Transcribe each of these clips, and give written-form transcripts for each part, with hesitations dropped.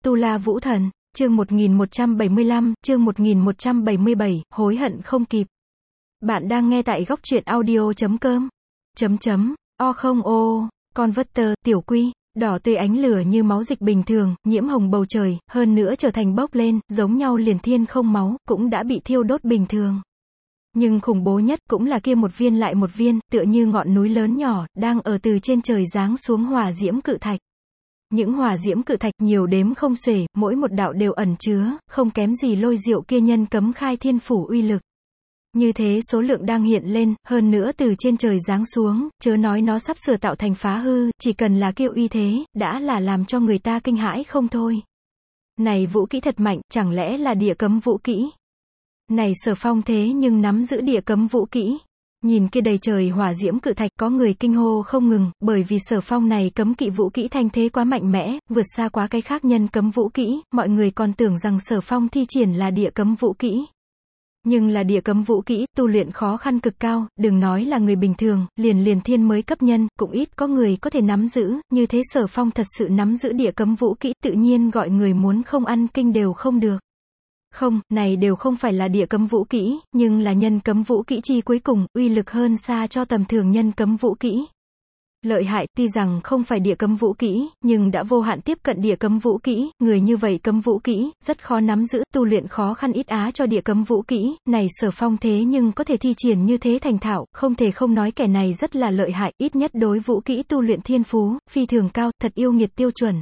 Tu La Vũ Thần, chương 1175, chương 1177, hối hận không kịp. Bạn đang nghe tại góc truyện audio.com. O không ô, Converter, tiểu quy, đỏ tươi ánh lửa như máu dịch bình thường, nhiễm hồng bầu trời, hơn nữa trở thành bốc lên, giống nhau liền thiên không máu, cũng đã bị thiêu đốt bình thường. Nhưng khủng bố nhất cũng là kia một viên lại một viên, tựa như ngọn núi lớn nhỏ, đang ở từ trên trời giáng xuống hỏa diễm cự thạch. Những hỏa diễm cự thạch nhiều đếm không xuể, mỗi một đạo đều ẩn chứa, không kém gì lôi diệu kia nhân cấm khai thiên phủ uy lực. Như thế số lượng đang hiện lên, hơn nữa từ trên trời giáng xuống, chớ nói nó sắp sửa tạo thành phá hư, chỉ cần là kêu uy thế, đã là làm cho người ta kinh hãi không thôi. Này vũ kỹ thật mạnh, chẳng lẽ là địa cấm vũ kỹ? Này Sở Phong thế nhưng nắm giữ địa cấm vũ kỹ. Nhìn kia đầy trời hỏa diễm cự thạch, có người kinh hô không ngừng, bởi vì Sở Phong này cấm kỵ vũ kỹ thanh thế quá mạnh mẽ, vượt xa quá cái khác nhân cấm vũ kỹ, mọi người còn tưởng rằng Sở Phong thi triển là địa cấm vũ kỹ. Nhưng là địa cấm vũ kỹ, tu luyện khó khăn cực cao, đừng nói là người bình thường, liền thiên mới cấp nhân, cũng ít có người có thể nắm giữ, như thế Sở Phong thật sự nắm giữ địa cấm vũ kỹ, tự nhiên gọi người muốn không ăn kinh đều không được. Không, này đều không phải là địa cấm vũ kỹ, nhưng là nhân cấm vũ kỹ chi cuối cùng, uy lực hơn xa cho tầm thường nhân cấm vũ kỹ. Lợi hại, tuy rằng không phải địa cấm vũ kỹ, nhưng đã vô hạn tiếp cận địa cấm vũ kỹ, người như vậy cấm vũ kỹ, rất khó nắm giữ, tu luyện khó khăn ít á cho địa cấm vũ kỹ, này Sở Phong thế nhưng có thể thi triển như thế thành thạo, không thể không nói kẻ này rất là lợi hại, ít nhất đối vũ kỹ tu luyện thiên phú, phi thường cao, thật yêu nghiệt tiêu chuẩn.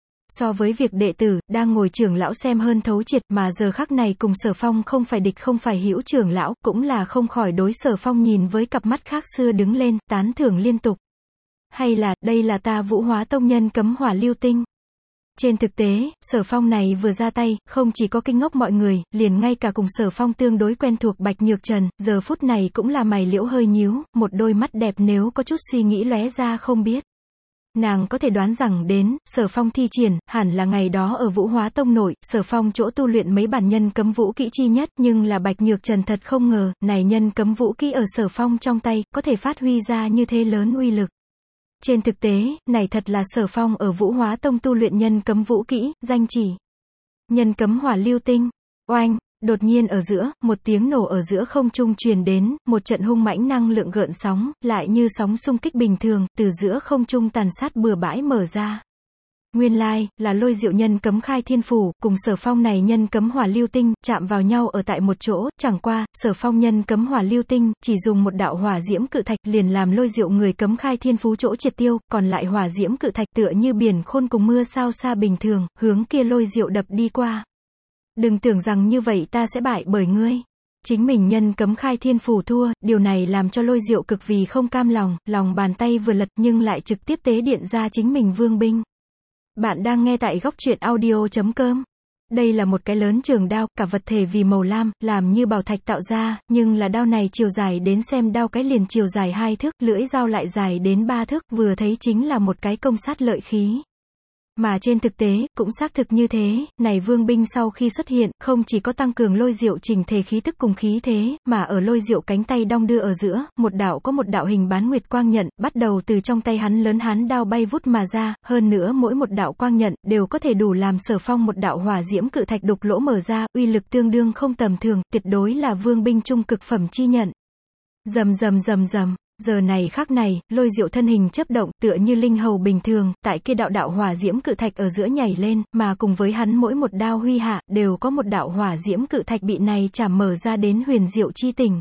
So với việc đệ tử, đang ngồi trưởng lão xem hơn thấu triệt, mà giờ khắc này cùng Sở Phong không phải địch không phải hữu trưởng lão, cũng là không khỏi đối Sở Phong nhìn với cặp mắt khác xưa đứng lên, tán thưởng liên tục. Hay là, đây là ta Vũ Hóa Tông nhân cấm hỏa lưu tinh. Trên thực tế, Sở Phong này vừa ra tay, không chỉ có kinh ngốc mọi người, liền ngay cả cùng Sở Phong tương đối quen thuộc Bạch Nhược Trần, giờ phút này cũng là mày liễu hơi nhíu, một đôi mắt đẹp nếu có chút suy nghĩ lóe ra không biết. Nàng có thể đoán rằng đến, Sở Phong thi triển, hẳn là ngày đó ở Vũ Hóa Tông nội, Sở Phong chỗ tu luyện mấy bản nhân cấm vũ kỹ chi nhất, nhưng là Bạch Nhược Trần thật không ngờ, này nhân cấm vũ kỹ ở Sở Phong trong tay, có thể phát huy ra như thế lớn uy lực. Trên thực tế, này thật là Sở Phong ở Vũ Hóa Tông tu luyện nhân cấm vũ kỹ, danh chỉ. Nhân cấm hỏa lưu tinh, oanh. Đột nhiên ở giữa, một tiếng nổ ở giữa không trung truyền đến, một trận hung mãnh năng lượng gợn sóng, lại như sóng xung kích bình thường, từ giữa không trung tàn sát bừa bãi mở ra. Nguyên lai, là lôi diệu nhân cấm khai thiên phủ, cùng Sở Phong này nhân cấm hỏa lưu tinh, chạm vào nhau ở tại một chỗ, chẳng qua, Sở Phong nhân cấm hỏa lưu tinh, chỉ dùng một đạo hỏa diễm cự thạch liền làm lôi diệu người cấm khai thiên phú chỗ triệt tiêu, còn lại hỏa diễm cự thạch tựa như biển khôn cùng mưa sao xa bình thường, hướng kia lôi diệu đập đi qua. Đừng tưởng rằng như vậy ta sẽ bại bởi ngươi. Chính mình nhân cấm khai thiên phủ thua, điều này làm cho lôi diệu cực vì không cam lòng, lòng bàn tay vừa lật nhưng lại trực tiếp tế điện ra chính mình vương binh. Bạn đang nghe tại góc truyện audio.com. Đây là một cái lớn trường đao, cả vật thể vì màu lam, làm như bảo thạch tạo ra, nhưng là đao này chiều dài đến xem đao cái liền chiều dài 2 thước, lưỡi dao lại dài đến 3 thước, vừa thấy chính là một cái công sát lợi khí. Mà trên thực tế, cũng xác thực như thế, này vương binh sau khi xuất hiện, không chỉ có tăng cường lôi diệu chỉnh thể khí tức cùng khí thế, mà ở lôi diệu cánh tay đong đưa ở giữa, một đạo hình bán nguyệt quang nhận, bắt đầu từ trong tay hắn lớn hán đao bay vút mà ra, hơn nữa mỗi một đạo quang nhận, đều có thể đủ làm Sở Phong một đạo hỏa diễm cự thạch đục lỗ mở ra, uy lực tương đương không tầm thường, tuyệt đối là vương binh trung cực phẩm chi nhận. Rầm rầm rầm rầm. Giờ này khắc này, lôi diệu thân hình chớp động, tựa như linh hầu bình thường, tại kia đạo hỏa diễm cự thạch ở giữa nhảy lên, mà cùng với hắn mỗi một đao huy hạ, đều có một đạo hỏa diễm cự thạch bị này chảm mở ra đến huyền diệu chi tình.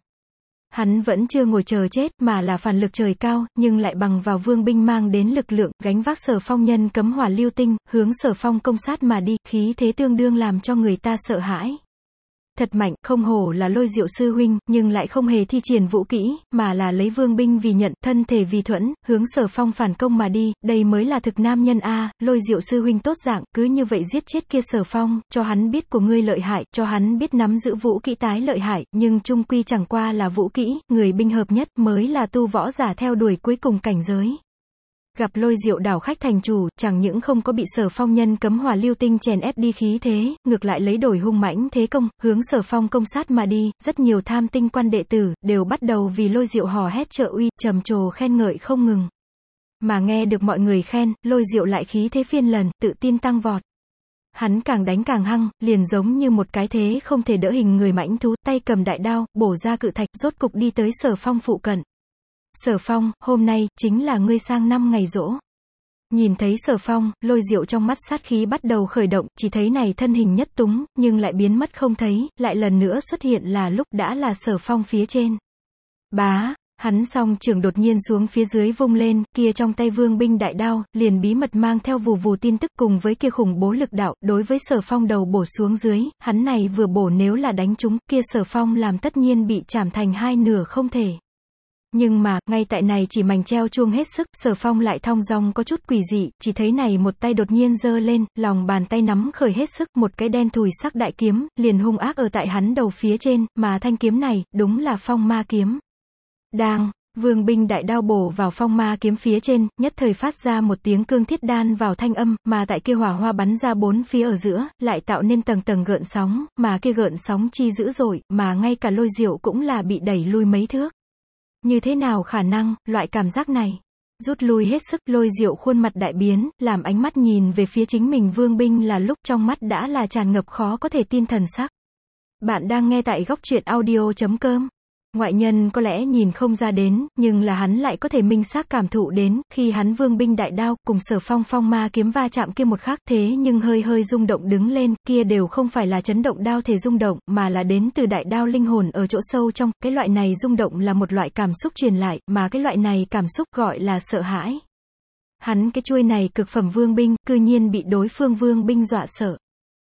Hắn vẫn chưa ngồi chờ chết, mà là phản lực trời cao, nhưng lại bằng vào vương binh mang đến lực lượng, gánh vác Sở Phong nhân cấm hỏa lưu tinh, hướng Sở Phong công sát mà đi, khí thế tương đương làm cho người ta sợ hãi. Thật mạnh, không hổ là lôi diệu sư huynh, nhưng lại không hề thi triển vũ kỹ, mà là lấy vương binh vì nhận, thân thể vì thuẫn, hướng Sở Phong phản công mà đi, đây mới là thực nam nhân a. Lôi diệu sư huynh tốt dạng, cứ như vậy giết chết kia Sở Phong, cho hắn biết của ngươi lợi hại, cho hắn biết nắm giữ vũ kỹ tái lợi hại, nhưng chung quy chẳng qua là vũ kỹ, người binh hợp nhất mới là tu võ giả theo đuổi cuối cùng cảnh giới. Gặp lôi diệu đảo khách thành chủ, chẳng những không có bị Sở Phong nhân cấm hỏa lưu tinh chèn ép đi khí thế, ngược lại lấy đổi hung mãnh thế công, hướng Sở Phong công sát mà đi, rất nhiều tham tinh quan đệ tử, đều bắt đầu vì lôi diệu hò hét trợ uy, trầm trồ khen ngợi không ngừng. Mà nghe được mọi người khen, lôi diệu lại khí thế phiên lần, tự tin tăng vọt. hắn càng đánh càng hăng, liền giống như một cái thế không thể đỡ hình người mãnh thú, tay cầm đại đao, bổ ra cự thạch, rốt cục đi tới Sở Phong phụ cận. Sở Phong, hôm nay, chính là ngươi sang năm ngày giỗ. Nhìn thấy Sở Phong, Lôi Diệu trong mắt sát khí bắt đầu khởi động, chỉ thấy này thân hình nhất túng, nhưng lại biến mất không thấy, lại lần nữa xuất hiện là lúc đã là Sở Phong phía trên. Bá, hắn song trưởng đột nhiên xuống phía dưới vung lên, kia trong tay vương binh đại đao, liền bí mật mang theo vù vù tin tức cùng với kia khủng bố lực đạo, đối với Sở Phong đầu bổ xuống dưới, hắn này vừa bổ nếu là đánh trúng, kia Sở Phong làm tất nhiên bị chảm thành hai nửa không thể. Nhưng mà, ngay tại này chỉ mảnh treo chuông hết sức, Sở Phong lại thong dong có chút quỷ dị, chỉ thấy này một tay đột nhiên giơ lên, lòng bàn tay nắm khởi hết sức, một cái đen thùi sắc đại kiếm, liền hung ác ở tại hắn đầu phía trên, mà thanh kiếm này, đúng là phong ma kiếm. Đang, vương binh đại đao bổ vào phong ma kiếm phía trên, nhất thời phát ra một tiếng cương thiết đan vào thanh âm, mà tại kia hỏa hoa bắn ra bốn phía ở giữa, lại tạo nên tầng tầng gợn sóng, mà kia gợn sóng chi dữ dội, mà ngay cả Lôi Diệu cũng là bị đẩy lui mấy thước. Như thế nào khả năng, loại cảm giác này? Rút lui hết sức, Lôi Diệu khuôn mặt đại biến, làm ánh mắt nhìn về phía chính mình vương binh là lúc trong mắt đã là tràn ngập khó có thể tin thần sắc. Bạn đang nghe tại góc truyện audio.com. Ngoại nhân có lẽ nhìn không ra đến, nhưng là hắn lại có thể minh xác cảm thụ đến, khi hắn vương binh đại đao, cùng Sở Phong phong ma kiếm va chạm kia một khắc, thế nhưng hơi hơi rung động đứng lên, kia đều không phải là chấn động đao thể rung động, mà là đến từ đại đao linh hồn ở chỗ sâu trong, cái loại này rung động là một loại cảm xúc truyền lại, mà cái loại này cảm xúc gọi là sợ hãi. Hắn cái chuôi này cực phẩm vương binh, cư nhiên bị đối phương vương binh dọa sợ.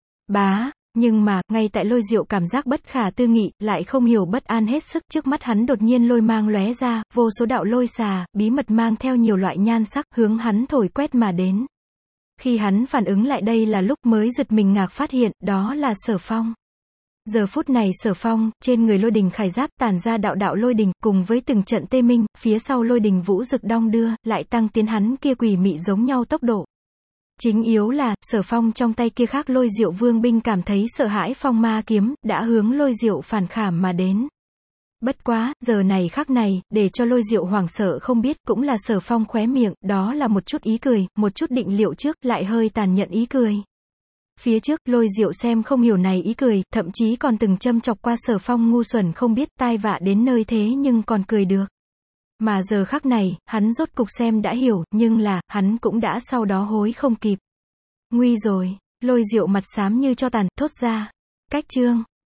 Bá. Nhưng mà, ngay tại Lôi Diệu cảm giác bất khả tư nghị, lại không hiểu bất an hết sức, trước mắt hắn đột nhiên lôi mang lóe ra, vô số đạo lôi xà, bí mật mang theo nhiều loại nhan sắc, hướng hắn thổi quét mà đến. Khi hắn phản ứng lại đây là lúc mới giật mình ngạc phát hiện, đó là Sở Phong. Giờ phút này Sở Phong, trên người lôi đình khải giáp tản ra đạo đạo lôi đình, cùng với từng trận tê minh, phía sau lôi đình vũ rực đong đưa, lại tăng tiến hắn kia quỷ mị giống nhau tốc độ. Chính yếu là, Sở Phong trong tay kia khác Lôi Diệu vương binh cảm thấy sợ hãi phong ma kiếm, đã hướng Lôi Diệu phản khảm mà đến. Bất quá, giờ này khắc này, để cho Lôi Diệu hoảng sợ không biết, cũng là Sở Phong khóe miệng, đó là một chút ý cười, một chút định liệu trước, lại hơi tàn nhẫn ý cười. Phía trước, Lôi Diệu xem không hiểu này ý cười, thậm chí còn từng châm chọc qua Sở Phong ngu xuẩn không biết, tai vạ đến nơi thế nhưng còn cười được. Mà giờ khắc này, hắn rốt cục xem đã hiểu, nhưng là, hắn cũng đã sau đó hối không kịp. Nguy rồi, Lôi Diệu mặt xám như tro tàn, thốt ra. Cách chương.